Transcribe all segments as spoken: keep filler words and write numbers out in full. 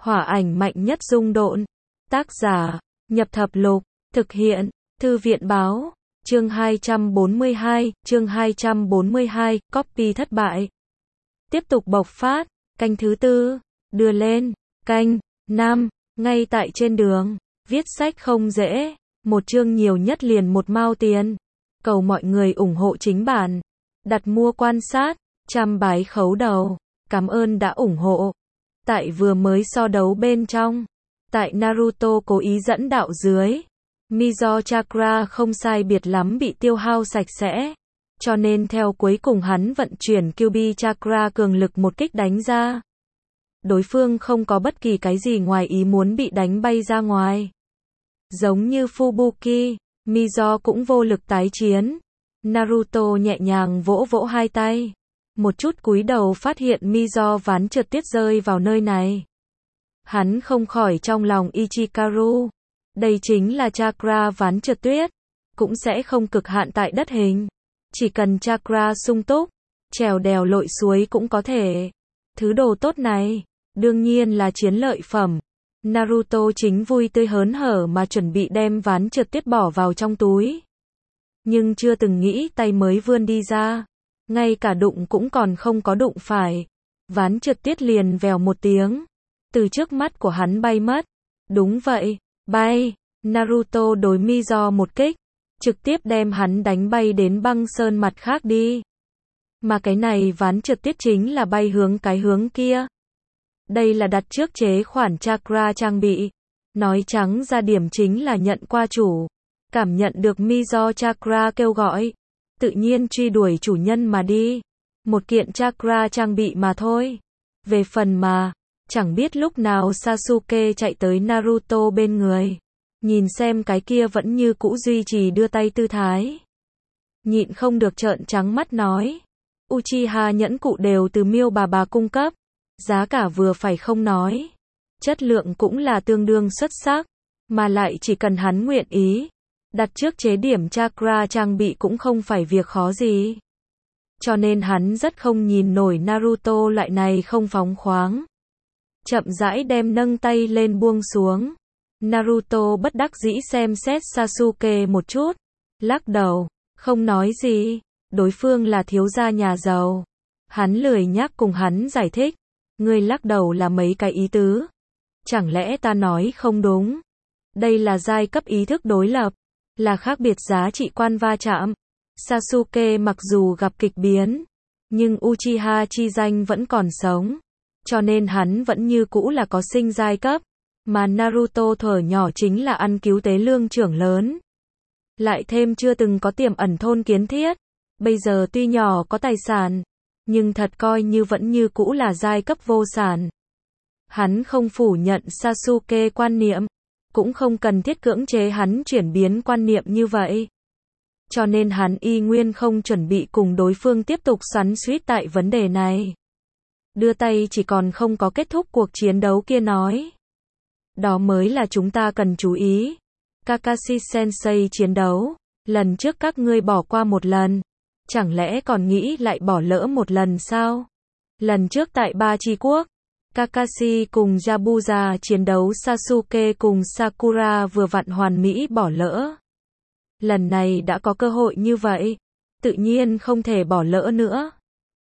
Hỏa ảnh mạnh nhất dung độn. Tác giả, Nhập Thập Lục, thực hiện, Thư viện báo, chương hai trăm bốn mươi hai, chương hai trăm bốn mươi hai, copy thất bại. Tiếp tục bộc phát, canh thứ tư, đưa lên, canh, năm, ngay tại trên đường, viết sách không dễ, một chương nhiều nhất liền một mao tiền. Cầu mọi người ủng hộ chính bản. Đặt mua quan sát, trăm bái khấu đầu, cảm ơn đã ủng hộ. Tại vừa mới so đấu bên trong, tại Naruto cố ý dẫn đạo dưới, Mizo Chakra không sai biệt lắm bị tiêu hao sạch sẽ, cho nên theo cuối cùng hắn vận chuyển Kyuubi Chakra cường lực một kích đánh ra. Đối phương không có bất kỳ cái gì ngoài ý muốn bị đánh bay ra ngoài. Giống như Fubuki, Mizo cũng vô lực tái chiến. Naruto nhẹ nhàng vỗ vỗ hai tay, một chút cúi đầu phát hiện Mizo ván trượt tuyết rơi vào nơi này. Hắn không khỏi trong lòng Ichikaru. Đây chính là chakra ván trượt tuyết, cũng sẽ không cực hạn tại đất hình. Chỉ cần chakra sung túc, trèo đèo lội suối cũng có thể. Thứ đồ tốt này, đương nhiên là chiến lợi phẩm. Naruto chính vui tươi hớn hở mà chuẩn bị đem ván trượt tuyết bỏ vào trong túi. Nhưng chưa từng nghĩ tay mới vươn đi ra, ngay cả đụng cũng còn không có đụng phải. Ván trượt tuyết liền vèo một tiếng, từ trước mắt của hắn bay mất. Đúng vậy, bay. Naruto đối Mizo một kích, trực tiếp đem hắn đánh bay đến băng sơn mặt khác đi. Mà cái này ván trượt tuyết chính là bay hướng cái hướng kia. Đây là đặt trước chế khoản chakra trang bị. Nói trắng ra điểm chính là nhận qua chủ. Cảm nhận được Mizo Chakra kêu gọi, tự nhiên truy đuổi chủ nhân mà đi. Một kiện chakra trang bị mà thôi. Về phần mà, chẳng biết lúc nào Sasuke chạy tới Naruto bên người. Nhìn xem cái kia vẫn như cũ duy trì đưa tay tư thái. Nhịn không được trợn trắng mắt nói. Uchiha nhẫn cụ đều từ Miêu bà bà cung cấp. Giá cả vừa phải không nói. Chất lượng cũng là tương đương xuất sắc. Mà lại chỉ cần hắn nguyện ý. Đặt trước chế điểm chakra trang bị cũng không phải việc khó gì. Cho nên hắn rất không nhìn nổi Naruto loại này không phóng khoáng. Chậm rãi đem nâng tay lên buông xuống. Naruto bất đắc dĩ xem xét Sasuke một chút. Lắc đầu, không nói gì. Đối phương là thiếu gia nhà giàu. Hắn lười nhác cùng hắn giải thích. Ngươi lắc đầu là mấy cái ý tứ. Chẳng lẽ ta nói không đúng? Đây là giai cấp ý thức đối lập. Là khác biệt giá trị quan va chạm. Sasuke mặc dù gặp kịch biến, nhưng Uchiha chi danh vẫn còn sống. Cho nên hắn vẫn như cũ là có sinh giai cấp. Mà Naruto thuở nhỏ chính là ăn cứu tế lương trưởng lớn. Lại thêm chưa từng có tiềm ẩn thôn kiến thiết. Bây giờ tuy nhỏ có tài sản, nhưng thật coi như vẫn như cũ là giai cấp vô sản. Hắn không phủ nhận Sasuke quan niệm. Cũng không cần thiết cưỡng chế hắn chuyển biến quan niệm như vậy. Cho nên hắn y nguyên không chuẩn bị cùng đối phương tiếp tục xoắn xuýt tại vấn đề này. Đưa tay chỉ còn không có kết thúc cuộc chiến đấu kia nói. Đó mới là chúng ta cần chú ý. Kakashi Sensei chiến đấu. Lần trước các ngươi bỏ qua một lần. Chẳng lẽ còn nghĩ lại bỏ lỡ một lần sao? Lần trước tại Ba Chi Quốc. Kakashi cùng Yabuza chiến đấu Sasuke cùng Sakura vừa vặn hoàn mỹ bỏ lỡ. Lần này đã có cơ hội như vậy, tự nhiên không thể bỏ lỡ nữa.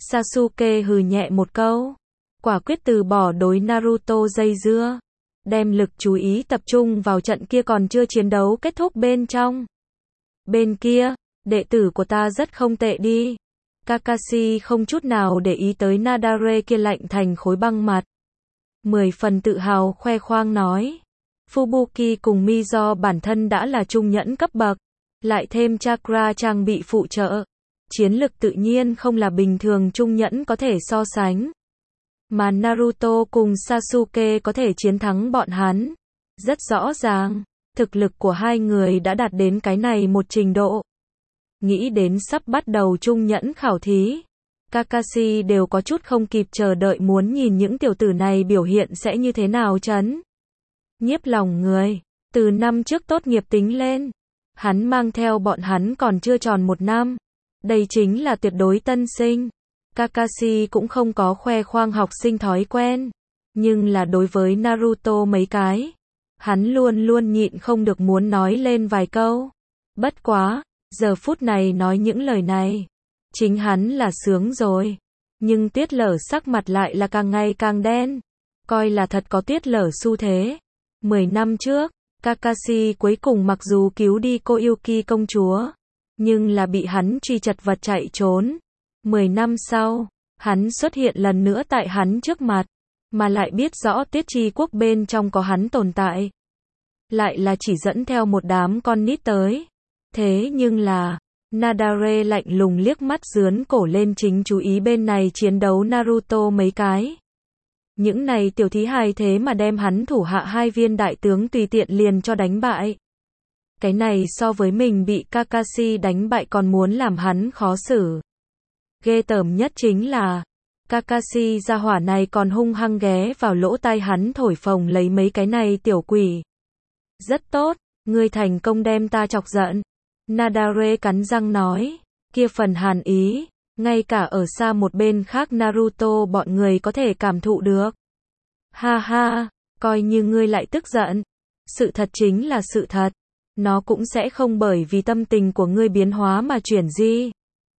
Sasuke hừ nhẹ một câu, quả quyết từ bỏ đối Naruto dây dưa, đem lực chú ý tập trung vào trận kia còn chưa chiến đấu kết thúc bên trong. Bên kia, đệ tử của ta rất không tệ đi. Kakashi không chút nào để ý tới Nadare kia lạnh thành khối băng mặt. Mười phần tự hào khoe khoang nói. Fubuki cùng Mizo bản thân đã là trung nhẫn cấp bậc. Lại thêm chakra trang bị phụ trợ. Chiến lực tự nhiên không là bình thường trung nhẫn có thể so sánh. Mà Naruto cùng Sasuke có thể chiến thắng bọn hắn. Rất rõ ràng, thực lực của hai người đã đạt đến cái này một trình độ. Nghĩ đến sắp bắt đầu trung nhẫn khảo thí. Kakashi đều có chút không kịp chờ đợi muốn nhìn những tiểu tử này biểu hiện sẽ như thế nào chấn. Nhiếp lòng người, từ năm trước tốt nghiệp tính lên, hắn mang theo bọn hắn còn chưa tròn một năm. Đây chính là tuyệt đối tân sinh. Kakashi cũng không có khoe khoang học sinh thói quen. Nhưng là đối với Naruto mấy cái, hắn luôn luôn nhịn không được muốn nói lên vài câu. Bất quá, giờ phút này nói những lời này, chính hắn là sướng rồi. Nhưng Tiết Lở sắc mặt lại là càng ngày càng đen, coi là thật có Tiết Lở xu thế. Mười năm trước, Kakashi cuối cùng mặc dù cứu đi cô Yuki công chúa, nhưng là bị hắn truy chật vật chạy trốn. Mười năm sau, hắn xuất hiện lần nữa tại hắn trước mặt, mà lại biết rõ Tiết Chi quốc bên trong có hắn tồn tại. Lại là chỉ dẫn theo một đám con nít tới. Thế nhưng là, Nadare lạnh lùng liếc mắt dướn cổ lên chính chú ý bên này chiến đấu Naruto mấy cái. Những này tiểu thí hài thế mà đem hắn thủ hạ hai viên đại tướng tùy tiện liền cho đánh bại. Cái này so với mình bị Kakashi đánh bại còn muốn làm hắn khó xử. Ghê tởm nhất chính là, Kakashi gia hỏa này còn hung hăng ghé vào lỗ tai hắn thổi phồng lấy mấy cái này tiểu quỷ. Rất tốt, ngươi thành công đem ta chọc giận. Nadare cắn răng nói, kia phần hàn ý, ngay cả ở xa một bên khác Naruto bọn người có thể cảm thụ được. Ha ha, coi như ngươi lại tức giận. Sự thật chính là sự thật. Nó cũng sẽ không bởi vì tâm tình của ngươi biến hóa mà chuyển di.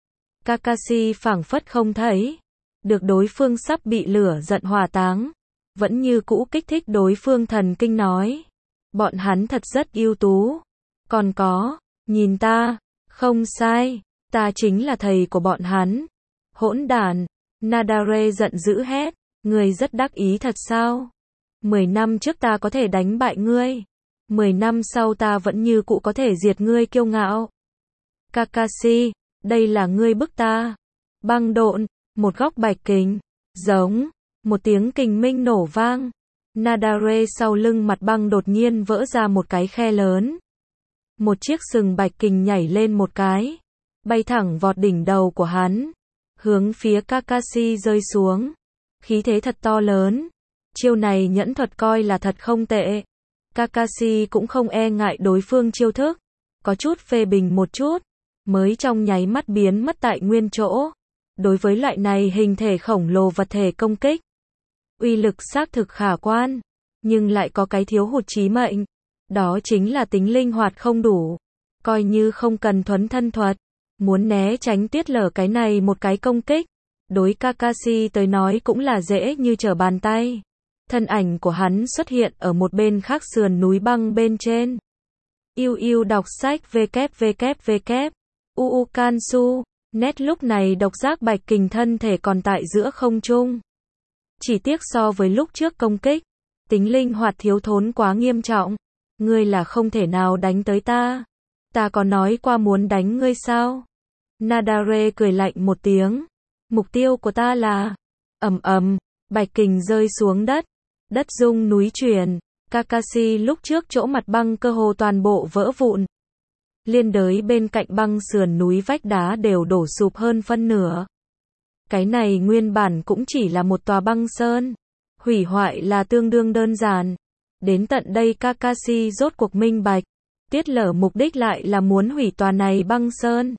Kakashi phảng phất không thấy được đối phương sắp bị lửa giận hỏa táng, vẫn như cũ kích thích đối phương thần kinh nói. Bọn hắn thật rất ưu tú. Còn có, nhìn ta, không sai, ta chính là thầy của bọn hắn. Hỗn đản, Nadare giận dữ hét, ngươi rất đắc ý thật sao? Mười năm trước ta có thể đánh bại ngươi. Mười năm sau ta vẫn như cũ có thể diệt ngươi kiêu ngạo. Kakashi, đây là ngươi bức ta. Băng độn, một góc bạch kình, giống, một tiếng kình minh nổ vang. Nadare sau lưng mặt băng đột nhiên vỡ ra một cái khe lớn. Một chiếc sừng bạch kình nhảy lên một cái, bay thẳng vọt đỉnh đầu của hắn, hướng phía Kakashi rơi xuống. Khí thế thật to lớn. Chiêu này nhẫn thuật coi là thật không tệ. Kakashi cũng không e ngại đối phương chiêu thức, có chút phê bình một chút, mới trong nháy mắt biến mất tại nguyên chỗ. Đối với loại này hình thể khổng lồ vật thể công kích, uy lực xác thực khả quan, nhưng lại có cái thiếu hụt chí mệnh, đó chính là tính linh hoạt không đủ. Coi như không cần thuấn thân thuật, muốn né tránh Tiết Lở cái này một cái công kích, đối Kakashi tới nói cũng là dễ như trở bàn tay. Thân ảnh của hắn xuất hiện ở một bên khác sườn núi băng bên trên. Yêu yêu đọc sách www. Uukansu. Net lúc này độc giác bạch kình thân thể còn tại giữa không trung. Chỉ tiếc so với lúc trước công kích, tính linh hoạt thiếu thốn quá nghiêm trọng. Ngươi là không thể nào đánh tới ta. Ta có nói qua muốn đánh ngươi sao? Nadare cười lạnh một tiếng. Mục tiêu của ta là... ầm ầm, bạch kình rơi xuống đất. Đất rung núi chuyển. Kakashi lúc trước chỗ mặt băng cơ hồ toàn bộ vỡ vụn. Liên đới bên cạnh băng sườn núi vách đá đều đổ sụp hơn phân nửa. Cái này nguyên bản cũng chỉ là một tòa băng sơn. Hủy hoại là tương đương đơn giản. Đến tận đây Kakashi rốt cuộc minh bạch. Tiết Lở mục đích lại là muốn hủy tòa này băng sơn.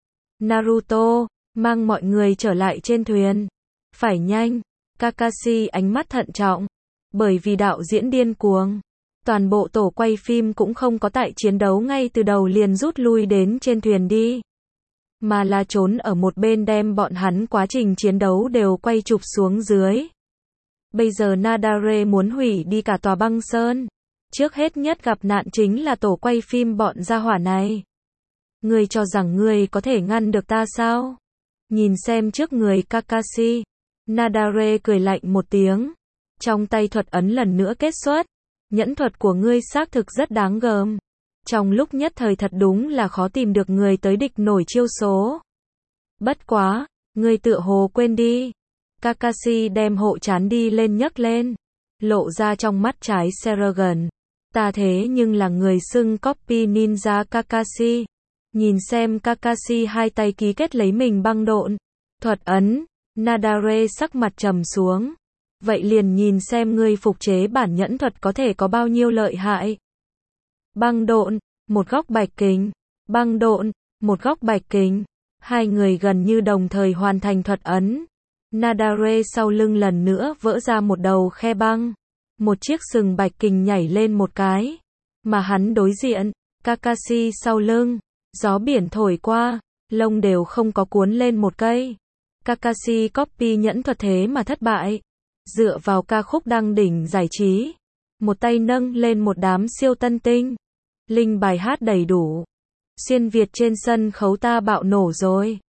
Naruto, mang mọi người trở lại trên thuyền. Phải nhanh. Kakashi ánh mắt thận trọng. Bởi vì đạo diễn điên cuồng, toàn bộ tổ quay phim cũng không có tại chiến đấu ngay từ đầu liền rút lui đến trên thuyền đi, mà là trốn ở một bên đem bọn hắn quá trình chiến đấu đều quay chụp xuống dưới. Bây giờ Nadare muốn hủy đi cả tòa băng sơn. Trước hết nhất gặp nạn chính là tổ quay phim bọn gia hỏa này. Ngươi cho rằng ngươi có thể ngăn được ta sao? Nhìn xem trước người Kakashi, Nadare cười lạnh một tiếng. Trong tay thuật ấn lần nữa kết xuất. Nhẫn thuật của ngươi xác thực rất đáng gờm. Trong lúc nhất thời thật đúng là khó tìm được người tới địch nổi chiêu số. Bất quá, ngươi tựa hồ quên đi. Kakashi đem hộ chán đi lên nhấc lên. Lộ ra trong mắt trái Seragon. Ta thế nhưng là người xưng copy ninja Kakashi. Nhìn xem Kakashi hai tay ký kết lấy mình băng độn. Thuật ấn. Nadare sắc mặt trầm xuống. Vậy liền nhìn xem ngươi phục chế bản nhẫn thuật có thể có bao nhiêu lợi hại. Băng độn, một góc bạch kình. Băng độn, một góc bạch kình. Hai người gần như đồng thời hoàn thành thuật ấn. Nadare sau lưng lần nữa vỡ ra một đầu khe băng. Một chiếc sừng bạch kình nhảy lên một cái. Mà hắn đối diện, Kakashi sau lưng. Gió biển thổi qua, lông đều không có cuốn lên một cây. Kakashi copy nhẫn thuật thế mà thất bại. Dựa vào ca khúc đăng đỉnh giải trí. Một tay nâng lên một đám siêu tân tinh. Linh bài hát đầy đủ. Xuyên Việt trên sân khấu ta bạo nổ rồi.